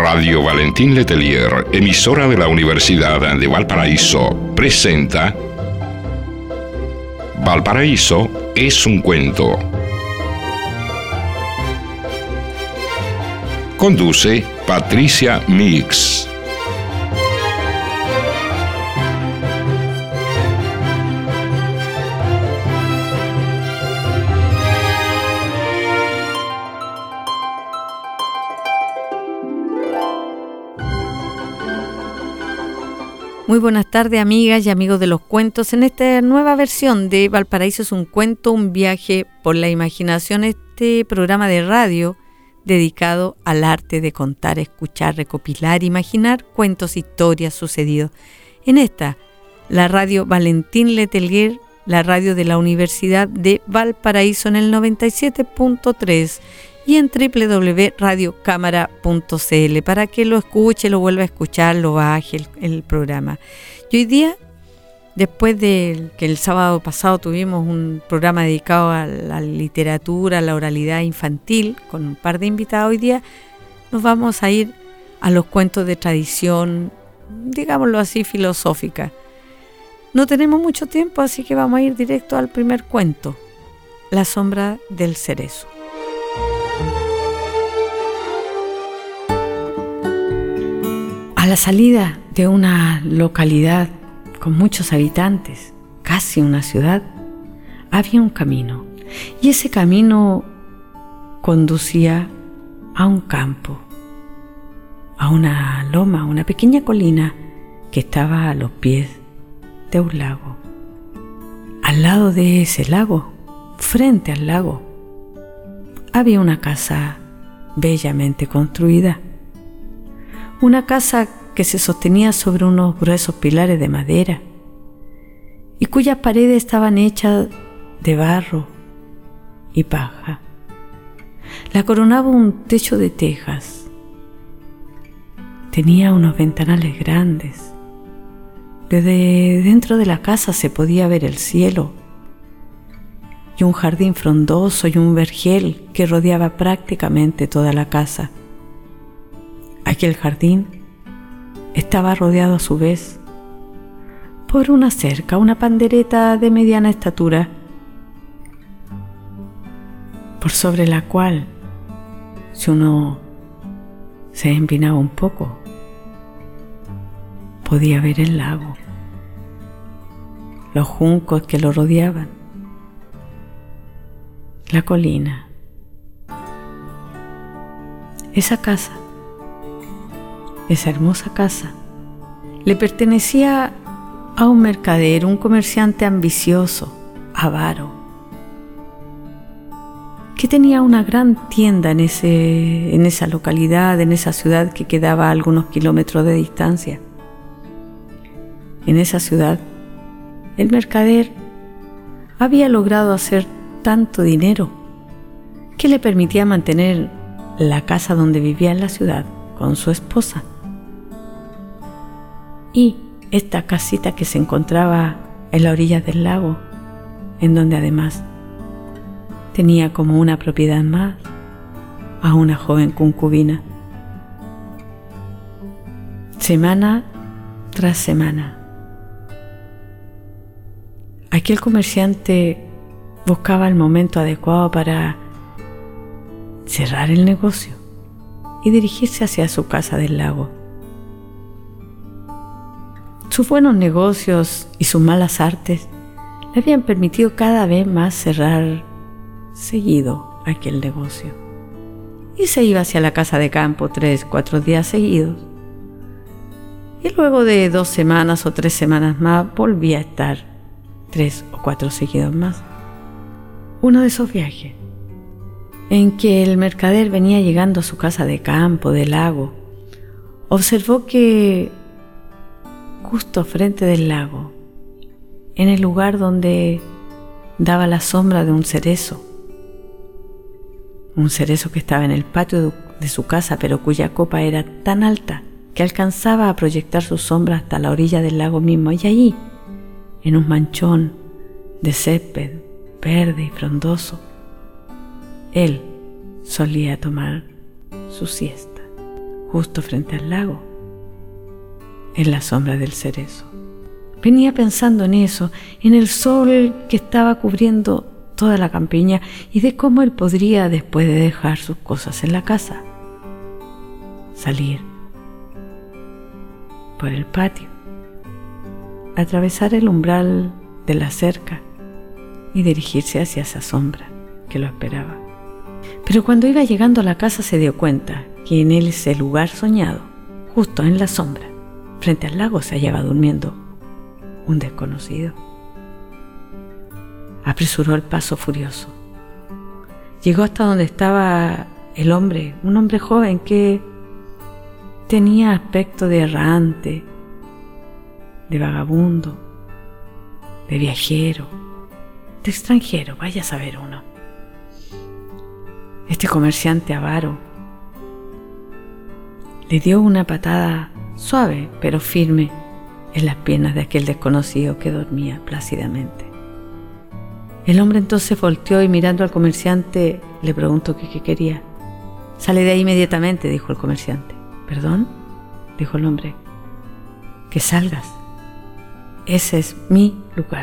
Radio Valentín Letelier, emisora de la Universidad de Valparaíso, presenta Valparaíso es un cuento. Conduce Patricia Mix. Muy buenas tardes, amigas y amigos de los cuentos. En esta nueva versión de Valparaíso es un cuento, un viaje por la imaginación, este programa de radio dedicado al arte de contar, escuchar, recopilar, imaginar cuentos, historias sucedidos. En esta, la radio Valentín Letelier, la radio de la Universidad de Valparaíso en el 97.3 y en www.radiocámara.cl para que lo escuche, lo vuelva a escuchar, lo baje el programa. Y hoy día, después de que el sábado pasado tuvimos un programa dedicado a la literatura, a la oralidad infantil, con un par de invitados, hoy día nos vamos a ir a los cuentos de tradición, digámoslo así, filosófica. No tenemos mucho tiempo, así que vamos a ir directo al primer cuento, La sombra del cerezo. A la salida de una localidad con muchos habitantes, casi una ciudad, había un camino. Y ese camino conducía a un campo, a una loma, una pequeña colina que estaba a los pies de un lago. Al lado de ese lago, frente al lago, había una casa bellamente construida. Una casa que se sostenía sobre unos gruesos pilares de madera y cuyas paredes estaban hechas de barro y paja. La coronaba un techo de tejas. Tenía unos ventanales grandes. Desde dentro de la casa se podía ver el cielo y un jardín frondoso y un vergel que rodeaba prácticamente toda la casa. Aquel jardín estaba rodeado a su vez por una cerca, una pandereta de mediana estatura, por sobre la cual, si uno se empinaba un poco, podía ver el lago, los juncos que lo rodeaban, la colina. Esa hermosa casa le pertenecía a un mercader, un comerciante ambicioso, avaro, que tenía una gran tienda en esa localidad, en esa ciudad que quedaba a algunos kilómetros de distancia. En esa ciudad, el mercader había logrado hacer tanto dinero que le permitía mantener la casa donde vivía en la ciudad con su esposa. Y esta casita que se encontraba en la orilla del lago, en donde además tenía como una propiedad más a una joven concubina. Semana tras semana, aquel comerciante buscaba el momento adecuado para cerrar el negocio y dirigirse hacia su casa del lago. Sus buenos negocios y sus malas artes le habían permitido cada vez más cerrar seguido aquel negocio. Y se iba hacia la casa de campo 3-4 días seguidos. Y luego de 2 semanas o 3 semanas más volvía a estar 3 o 4 seguidos más. Uno de esos viajes en que el mercader venía llegando a su casa de campo, del lago, observó que justo frente del lago, en el lugar donde daba la sombra de un cerezo que estaba en el patio de su casa, pero cuya copa era tan alta que alcanzaba a proyectar su sombra hasta la orilla del lago mismo. Y allí, en un manchón de césped verde y frondoso, él solía tomar su siesta. justo frente al lago, en la sombra del cerezo. Venía pensando en eso, en el sol que estaba cubriendo toda la campiña y de cómo él podría, después de dejar sus cosas en la casa, salir por el patio, atravesar el umbral de la cerca y dirigirse hacia esa sombra que lo esperaba. Pero cuando iba llegando a la casa se dio cuenta que en ese lugar soñado, justo en la sombra, frente al lago, se hallaba durmiendo un desconocido. Apresuró el paso furioso. Llegó hasta donde estaba el hombre, un hombre joven que tenía aspecto de errante, de vagabundo, de viajero, de extranjero, vaya a saber uno. Este comerciante avaro le dio una patada suave pero firme en las piernas de aquel desconocido que dormía plácidamente. El hombre entonces volteó y mirando al comerciante le preguntó qué quería. «Sale de ahí inmediatamente», dijo el comerciante. «¿Perdón?», dijo el hombre. «Que salgas. Ese es mi lugar».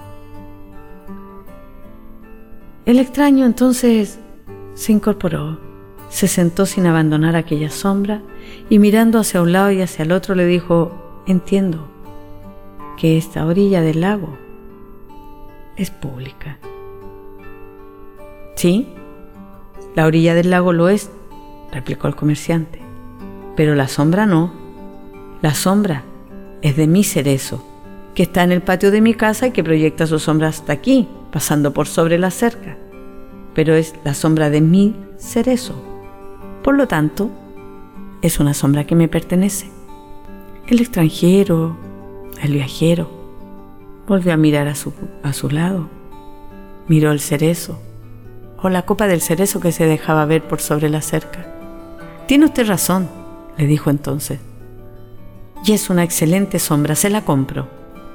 El extraño entonces se incorporó, se sentó sin abandonar aquella sombra y mirando hacia un lado y hacia el otro le dijo: «Entiendo que esta orilla del lago es pública». «Sí, la orilla del lago lo es», replicó el comerciante, «pero la sombra no. La sombra es de mi cerezo, que está en el patio de mi casa y que proyecta su sombra hasta aquí, pasando por sobre la cerca. Pero es la sombra de mi cerezo. Por lo tanto, es una sombra que me pertenece». El extranjero, el viajero, volvió a mirar a su lado. Miró el cerezo, o la copa del cerezo que se dejaba ver por sobre la cerca. «Tiene usted razón», le dijo entonces, «y es una excelente sombra, se la compro».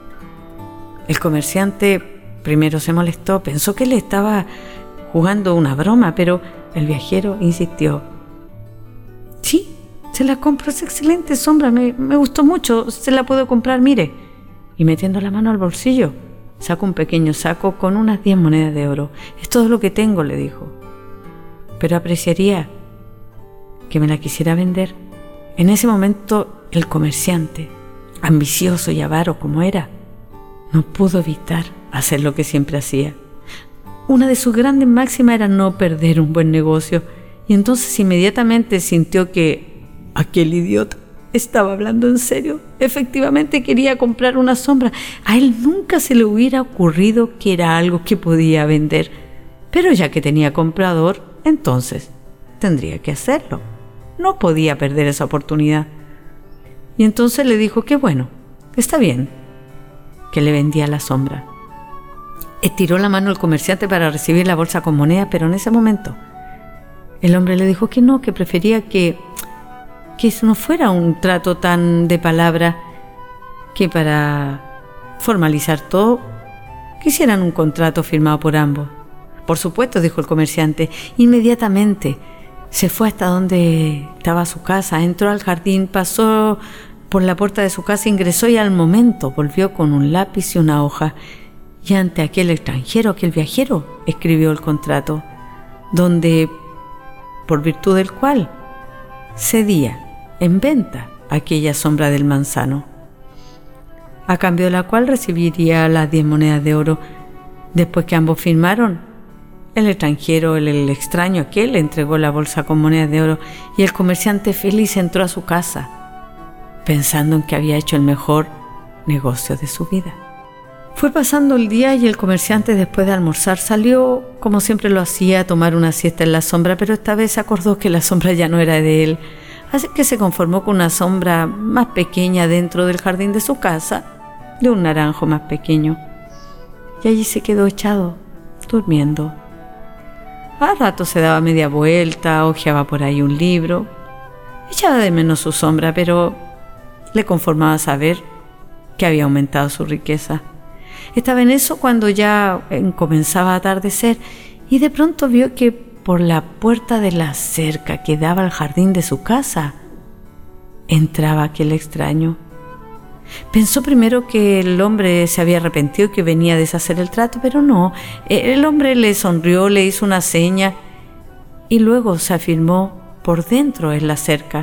El comerciante primero se molestó, pensó que le estaba jugando una broma, pero el viajero insistió: «Sí, se la compro, es excelente sombra, me gustó mucho, se la puedo comprar, mire». Y metiendo la mano al bolsillo, sacó un pequeño saco con unas 10 monedas de oro. «Es todo lo que tengo», le dijo, «pero apreciaría que me la quisiera vender». En ese momento el comerciante, ambicioso y avaro como era, no pudo evitar hacer lo que siempre hacía. Una de sus grandes máximas era no perder un buen negocio, y entonces inmediatamente sintió que aquel idiota estaba hablando en serio. Efectivamente quería comprar una sombra. A él nunca se le hubiera ocurrido que era algo que podía vender, pero ya que tenía comprador, entonces tendría que hacerlo. No podía perder esa oportunidad. Y entonces le dijo que bueno, está bien, que le vendía la sombra. Estiró la mano el comerciante para recibir la bolsa con monedas, pero en ese momento el hombre le dijo que no, que prefería que eso no fuera un trato tan de palabra, que para formalizar todo quisieran un contrato firmado por ambos. «Por supuesto», dijo el comerciante. Inmediatamente se fue hasta donde estaba su casa, entró al jardín, pasó por la puerta de su casa, ingresó y al momento volvió con un lápiz y una hoja, y ante aquel extranjero, aquel viajero, escribió el contrato, donde, por virtud del cual, cedía en venta aquella sombra del manzano, a cambio de la cual recibiría las 10 monedas de oro. Después que ambos firmaron, el extranjero, el extraño aquel, le entregó la bolsa con monedas de oro y el comerciante feliz entró a su casa, pensando en que había hecho el mejor negocio de su vida. Fue pasando el día y el comerciante, después de almorzar, salió, como siempre lo hacía, a tomar una siesta en la sombra, pero esta vez se acordó que la sombra ya no era de él, así que se conformó con una sombra más pequeña dentro del jardín de su casa, de un naranjo más pequeño, y allí se quedó echado, durmiendo. A rato se daba media vuelta, hojeaba por ahí un libro, echaba de menos su sombra, pero le conformaba saber que había aumentado su riqueza. Estaba en eso cuando ya comenzaba a atardecer y de pronto vio que por la puerta de la cerca que daba al jardín de su casa entraba aquel extraño. Pensó primero que el hombre se había arrepentido y que venía a deshacer el trato, pero no. El hombre le sonrió, le hizo una seña y luego se afirmó por dentro en la cerca.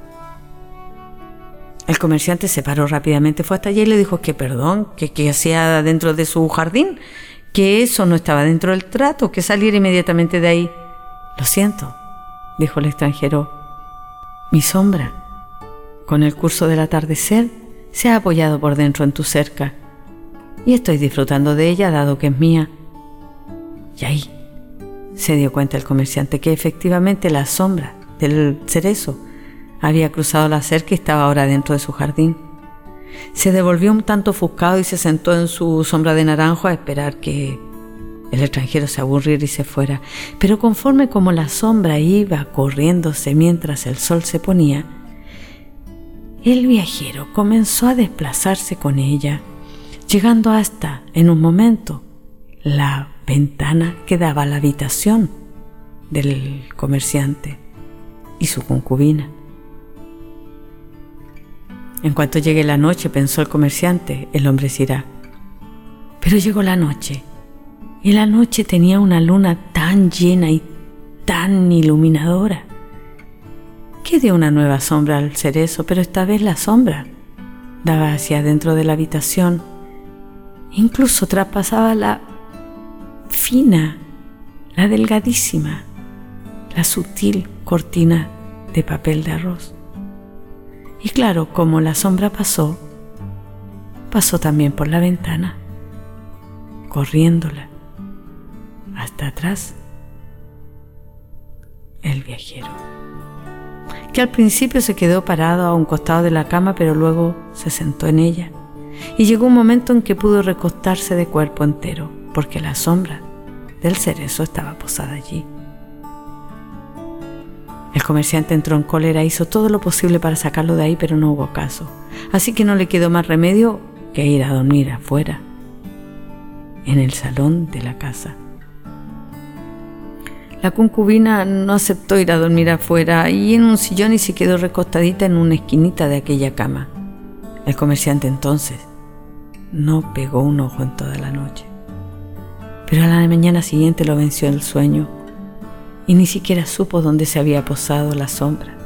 El comerciante se paró rápidamente, fue hasta allí y le dijo que perdón, que hacía dentro de su jardín, que eso no estaba dentro del trato, que saliera inmediatamente de ahí. Lo siento, dijo el extranjero. Mi sombra, con el curso del atardecer, se ha apoyado por dentro en tu cerca y estoy disfrutando de ella dado que es mía. Y ahí se dio cuenta el comerciante que efectivamente la sombra del cerezo había cruzado la cerca y estaba ahora dentro de su jardín. Se devolvió un tanto ofuscado y se sentó en su sombra de naranjo a esperar que el extranjero se aburriera y se fuera. Pero conforme como la sombra iba corriéndose mientras el sol se ponía, el viajero comenzó a desplazarse con ella, llegando hasta, en un momento, la ventana que daba a la habitación del comerciante y su concubina. En cuanto llegue la noche, pensó el comerciante, el hombre se irá. Pero llegó la noche, y la noche tenía una luna tan llena y tan iluminadora que dio una nueva sombra al cerezo, pero esta vez la sombra daba hacia adentro de la habitación, incluso traspasaba la fina, la delgadísima, la sutil cortina de papel de arroz. Y claro, como la sombra pasó también por la ventana, corriéndola hasta atrás, el viajero, que al principio se quedó parado a un costado de la cama, pero luego se sentó en ella, y llegó un momento en que pudo recostarse de cuerpo entero, porque la sombra del cerezo estaba posada allí. El comerciante entró en cólera, hizo todo lo posible para sacarlo de ahí, pero no hubo caso. Así que no le quedó más remedio que ir a dormir afuera, en el salón de la casa. La concubina no aceptó ir a dormir afuera y en un sillón y se quedó recostadita en una esquinita de aquella cama. El comerciante entonces no pegó un ojo en toda la noche. Pero a la mañana siguiente lo venció el sueño y ni siquiera supo dónde se había posado la sombra.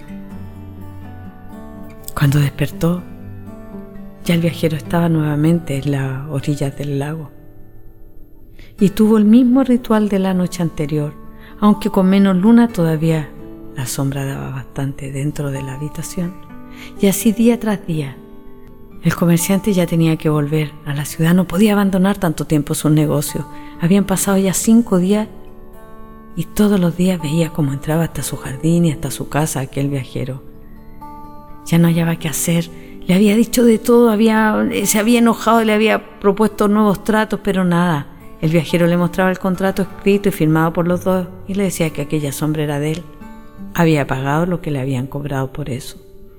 Cuando despertó, ya el viajero estaba nuevamente en la orilla del lago y tuvo el mismo ritual de la noche anterior, aunque con menos luna. Todavía la sombra daba bastante dentro de la habitación. Y así día tras día. El comerciante ya tenía que volver a la ciudad, no podía abandonar tanto tiempo sus negocios. Habían pasado ya 5 días y todos los días veía cómo entraba hasta su jardín y hasta su casa aquel viajero. Ya no hallaba qué hacer, le había dicho de todo, se había enojado y le había propuesto nuevos tratos, pero nada. El viajero le mostraba el contrato escrito y firmado por los dos y le decía que aquella sombra era de él. Había pagado lo que le habían cobrado por eso.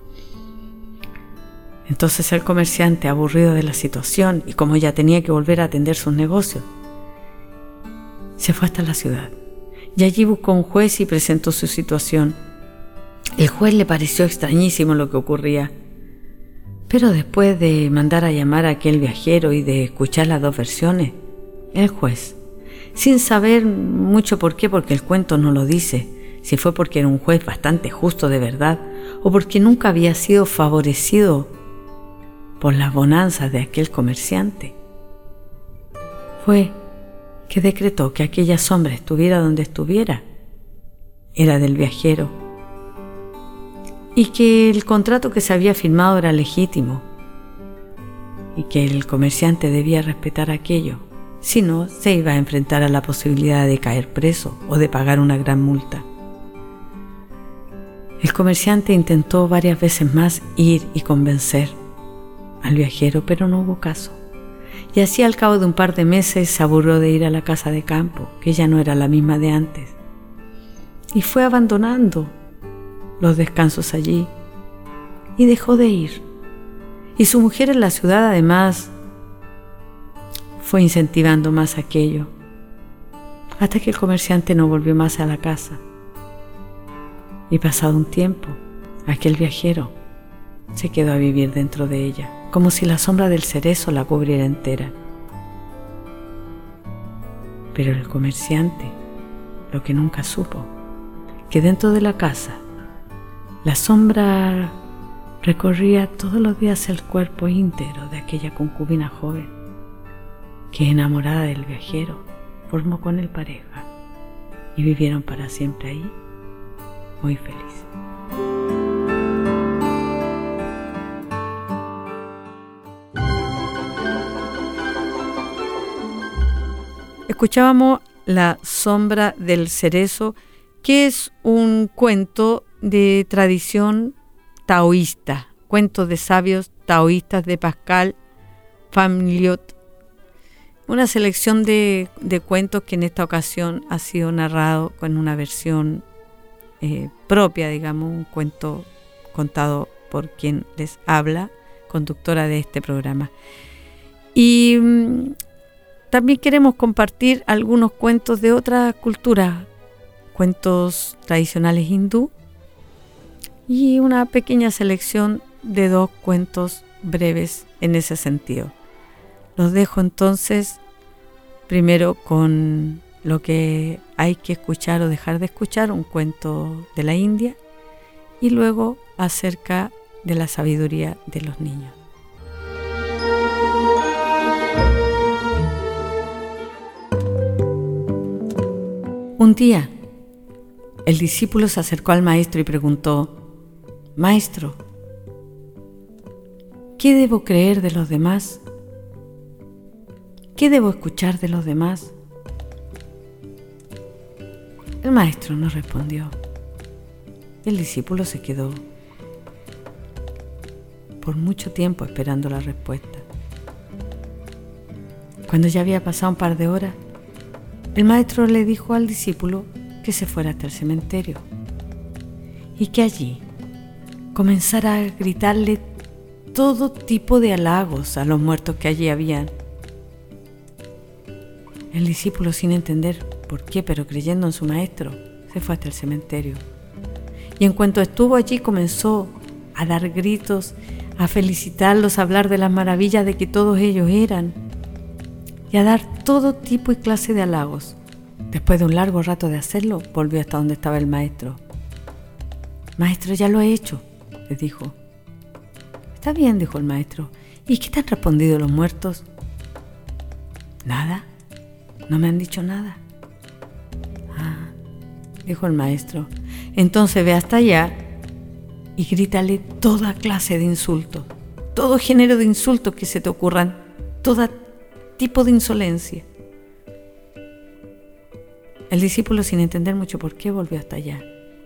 Entonces el comerciante, aburrido de la situación y como ya tenía que volver a atender sus negocios, se fue hasta la ciudad y allí buscó un juez y presentó su situación. El juez le pareció extrañísimo lo que ocurría, pero después de mandar a llamar a aquel viajero y de escuchar las dos versiones, el juez, sin saber mucho por qué, porque el cuento no lo dice, si fue porque era un juez bastante justo de verdad o porque nunca había sido favorecido por las bonanzas de aquel comerciante, fue que decretó que aquella sombra estuviera donde estuviera, era del viajero, y que el contrato que se había firmado era legítimo y que el comerciante debía respetar aquello, si no se iba a enfrentar a la posibilidad de caer preso o de pagar una gran multa. El comerciante intentó varias veces más ir y convencer al viajero, pero no hubo caso. Y así al cabo de un par de meses se aburrió de ir a la casa de campo, que ya no era la misma de antes, y fue abandonando los descansos allí y dejó de ir. Y su mujer en la ciudad además fue incentivando más aquello, hasta que el comerciante no volvió más a la casa. Y pasado un tiempo, aquel viajero se quedó a vivir dentro de ella, como si la sombra del cerezo la cubriera entera. Pero el comerciante, lo que nunca supo, que dentro de la casa, la sombra recorría todos los días el cuerpo íntegro de aquella concubina joven, que enamorada del viajero, formó con él pareja y vivieron para siempre ahí, muy felices. Escuchábamos La sombra del cerezo, que es un cuento de tradición taoísta, cuentos de sabios taoístas de Pascal Famliot. Una selección de cuentos que en esta ocasión ha sido narrado con una versión propia, digamos, un cuento contado por quien les habla, conductora de este programa. Y también queremos compartir algunos cuentos de otras culturas, cuentos tradicionales hindú, y una pequeña selección de 2 cuentos breves en ese sentido. Los dejo entonces primero con lo que hay que escuchar o dejar de escuchar, un cuento de la India, y luego acerca de la sabiduría de los niños. Un día, el discípulo se acercó al maestro y preguntó: «Maestro, ¿qué debo creer de los demás? ¿Qué debo escuchar de los demás?». El maestro no respondió. El discípulo se quedó por mucho tiempo esperando la respuesta. Cuando ya había pasado un par de horas, el maestro le dijo al discípulo que se fuera hasta el cementerio y que allí comenzara a gritarle todo tipo de halagos a los muertos que allí habían. El discípulo, sin entender por qué, pero creyendo en su maestro, se fue hasta el cementerio. Y en cuanto estuvo allí, comenzó a dar gritos, a felicitarlos, a hablar de las maravillas de que todos ellos eran, y a dar todo tipo y clase de halagos. Después de un largo rato de hacerlo, volvió hasta donde estaba el maestro. «Maestro, ya lo he hecho», le dijo. «Está bien», dijo el maestro. «¿Y qué te han respondido los muertos?» «Nada, no me han dicho nada». «Ah», dijo el maestro. «Entonces ve hasta allá y grítale toda clase de insultos, todo género de insultos que se te ocurran, todo tipo de insolencia». El discípulo, sin entender mucho por qué, volvió hasta allá.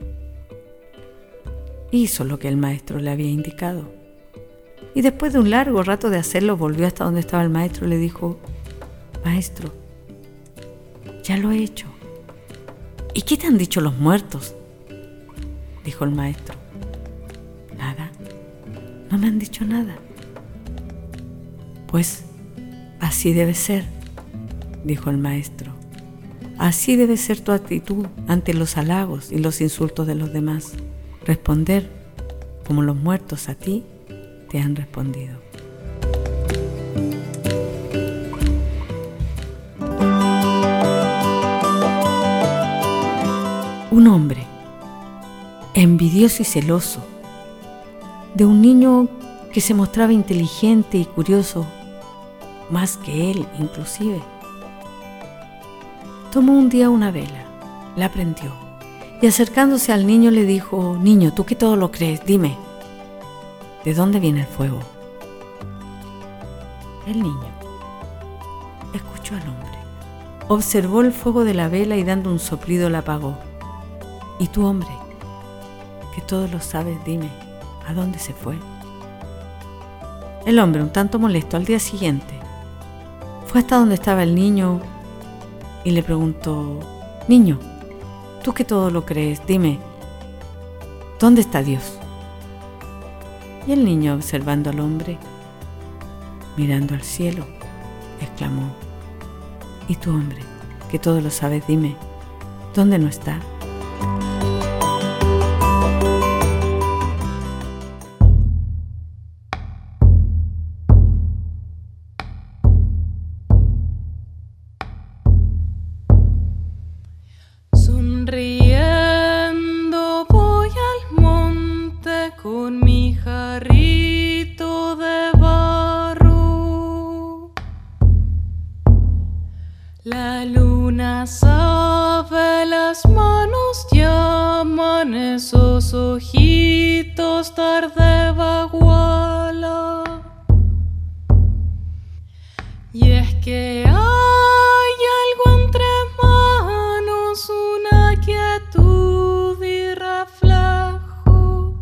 Hizo lo que el maestro le había indicado. Y después de un largo rato de hacerlo, volvió hasta donde estaba el maestro y le dijo: «Maestro, ya lo he hecho». «¿Y qué te han dicho los muertos?», dijo el maestro. «Nada, no me han dicho nada». «Pues así debe ser», dijo el maestro. «Así debe ser tu actitud ante los halagos y los insultos de los demás. Responder como los muertos a ti te han respondido». Un hombre, envidioso y celoso, de un niño que se mostraba inteligente y curioso, más que él inclusive, tomó un día una vela, la prendió y acercándose al niño le dijo: «Niño, tú que todo lo crees, dime, ¿de dónde viene el fuego?». El niño escuchó al hombre, observó el fuego de la vela y dando un soplido la apagó. «¿Y tú, hombre, que todo lo sabes, dime, ¿a dónde se fue?». El hombre, un tanto molesto, al día siguiente fue hasta donde estaba el niño y le preguntó: «Niño, tú que todo lo crees, dime, ¿dónde está Dios?». Y el niño, observando al hombre, mirando al cielo, exclamó: «¿Y tú, hombre, que todo lo sabes, dime, ¿dónde no está?». Sonriendo voy al monte con mi jarrito de barro. La luna sabe, las manos llaman, esos ojitos tarde baguala. Y es que hay algo entre manos, una quietud y reflejo.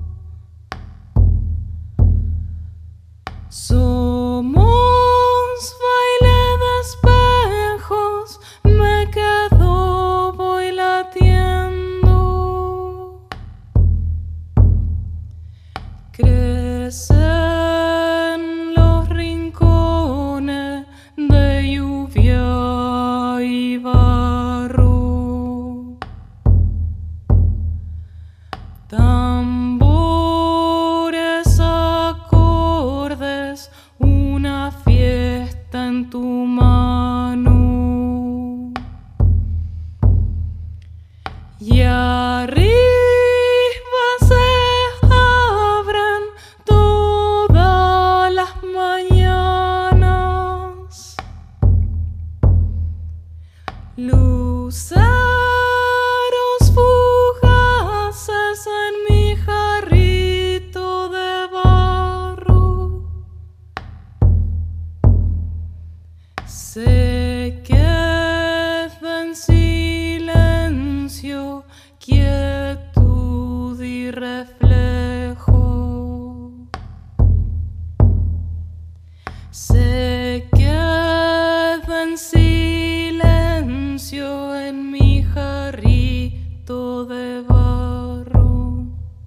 Somos baile de espejos, me quedo, voy latiendo. Crecen los rincones de lluvia y barro. Tambores, acordes, una fiesta en tu mano. Y arriba se abren todas las mañanas luceros fugaces en mi jarrito de barro. Se queda en silencio, quietud y reflejo. Se queda en silencio en mi jarrito de barro.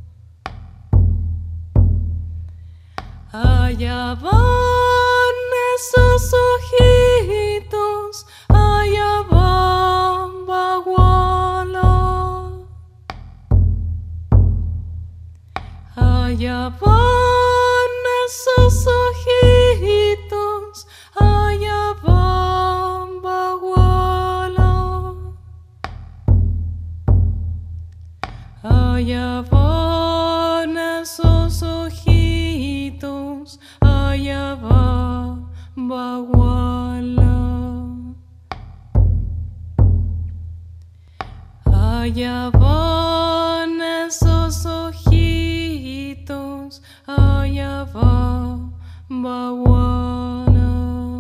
Allá van esos ojitos, allá van baguala. Allá van esos ojitos, allá van baguala. Allá van esos ojitos, allá va baguala. Allá van esos ojitos, allá va baguala.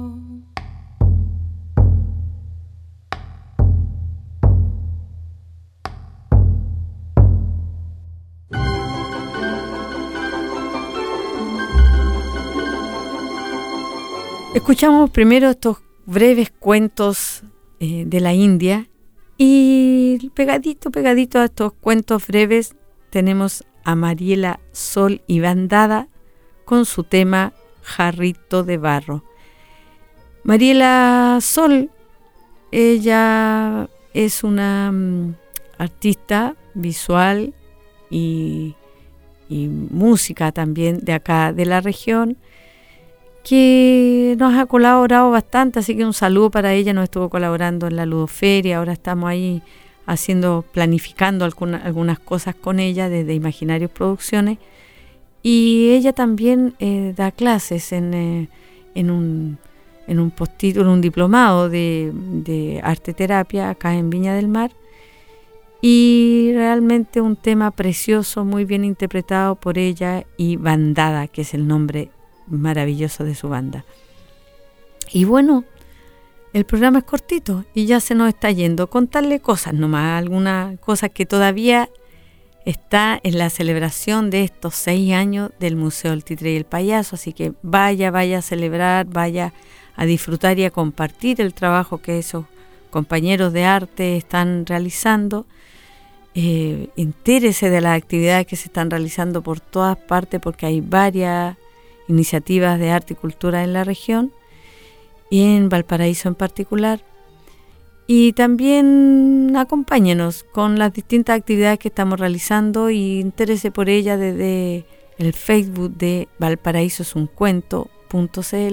Escuchamos primero estos breves cuentos de la India y pegadito a estos cuentos breves tenemos a Mariela Sol y Bandada con su tema Jarrito de Barro. Mariela Sol, ella es una artista visual y música también de acá de la región, que nos ha colaborado bastante, así que un saludo para ella. Nos estuvo colaborando en la Ludoferia, ahora estamos ahí planificando algunas cosas con ella desde Imaginarios Producciones, y ella también da clases en un postítulo, un diplomado de arte terapia acá en Viña del Mar, y realmente un tema precioso, muy bien interpretado por ella y Bandada, que es el nombre maravilloso de su banda. Y bueno, el programa es cortito y ya se nos está yendo. Contarle cosas nomás, algunas cosas que todavía está en la celebración de estos 6 años del Museo del Títere y el Payaso, así que vaya a celebrar, vaya a disfrutar y a compartir el trabajo que esos compañeros de arte están realizando. Entérese de las actividades que se están realizando por todas partes, porque hay varias iniciativas de arte y cultura en la región y en Valparaíso en particular. Y también acompáñenos con las distintas actividades que estamos realizando y interese por ellas desde el Facebook de valparaísosuncuento.cl,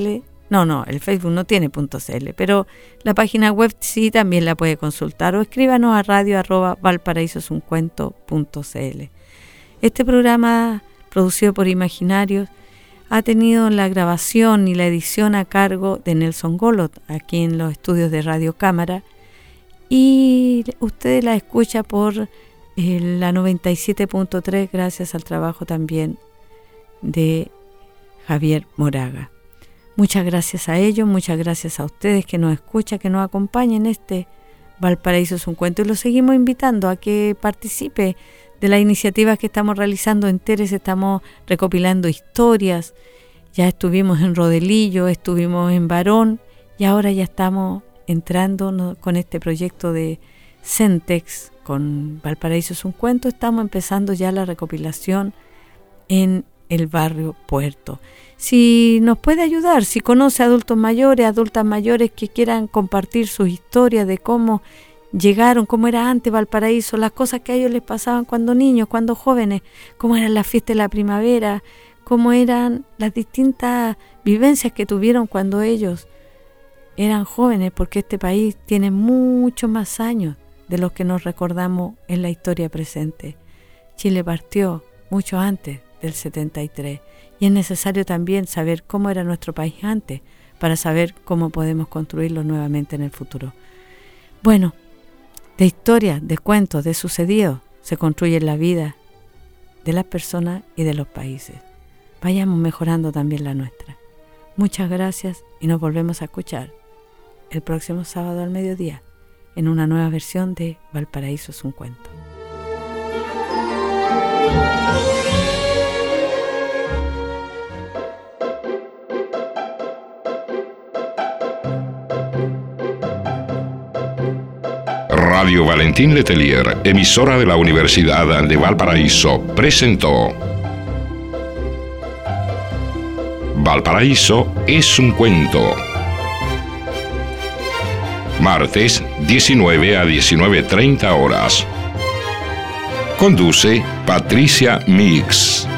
No, el Facebook no tiene .cl, pero la página web sí también la puede consultar o escríbanos a radio@valparaisosuncuento.cl. Este programa, producido por Imaginarios, ha tenido la grabación y la edición a cargo de Nelson Golot, aquí en los estudios de Radio Cámara, y usted la escucha por la 97.3 gracias al trabajo también de Javier Moraga. Muchas gracias a ellos, muchas gracias a ustedes que nos escuchan, que nos acompañen en este Valparaíso es un cuento, y los seguimos invitando a que participe de las iniciativas que estamos realizando en Teres. Estamos recopilando historias, ya estuvimos en Rodelillo, estuvimos en Barón y ahora ya estamos entrando con este proyecto de Centex con Valparaíso es un cuento. Estamos empezando ya la recopilación en el barrio Puerto. Si nos puede ayudar, si conoce adultas mayores que quieran compartir sus historias de cómo llegaron, cómo era antes Valparaíso, las cosas que a ellos les pasaban cuando niños, cuando jóvenes, cómo eran las fiestas de la primavera, cómo eran las distintas vivencias que tuvieron cuando ellos eran jóvenes, porque este país tiene muchos más años de los que nos recordamos en la historia presente. Chile partió mucho antes del 73 y es necesario también saber cómo era nuestro país antes para saber cómo podemos construirlo nuevamente en el futuro. Bueno, de historias, de cuentos, de sucedidos se construye la vida de las personas y de los países. Vayamos mejorando también la nuestra. Muchas gracias y nos volvemos a escuchar el próximo sábado al mediodía en una nueva versión de Valparaíso es un cuento. Radio Valentín Letelier, emisora de la Universidad de Valparaíso, presentó Valparaíso es un cuento. Martes, 19 a 19:30 horas. Conduce Patricia Mix.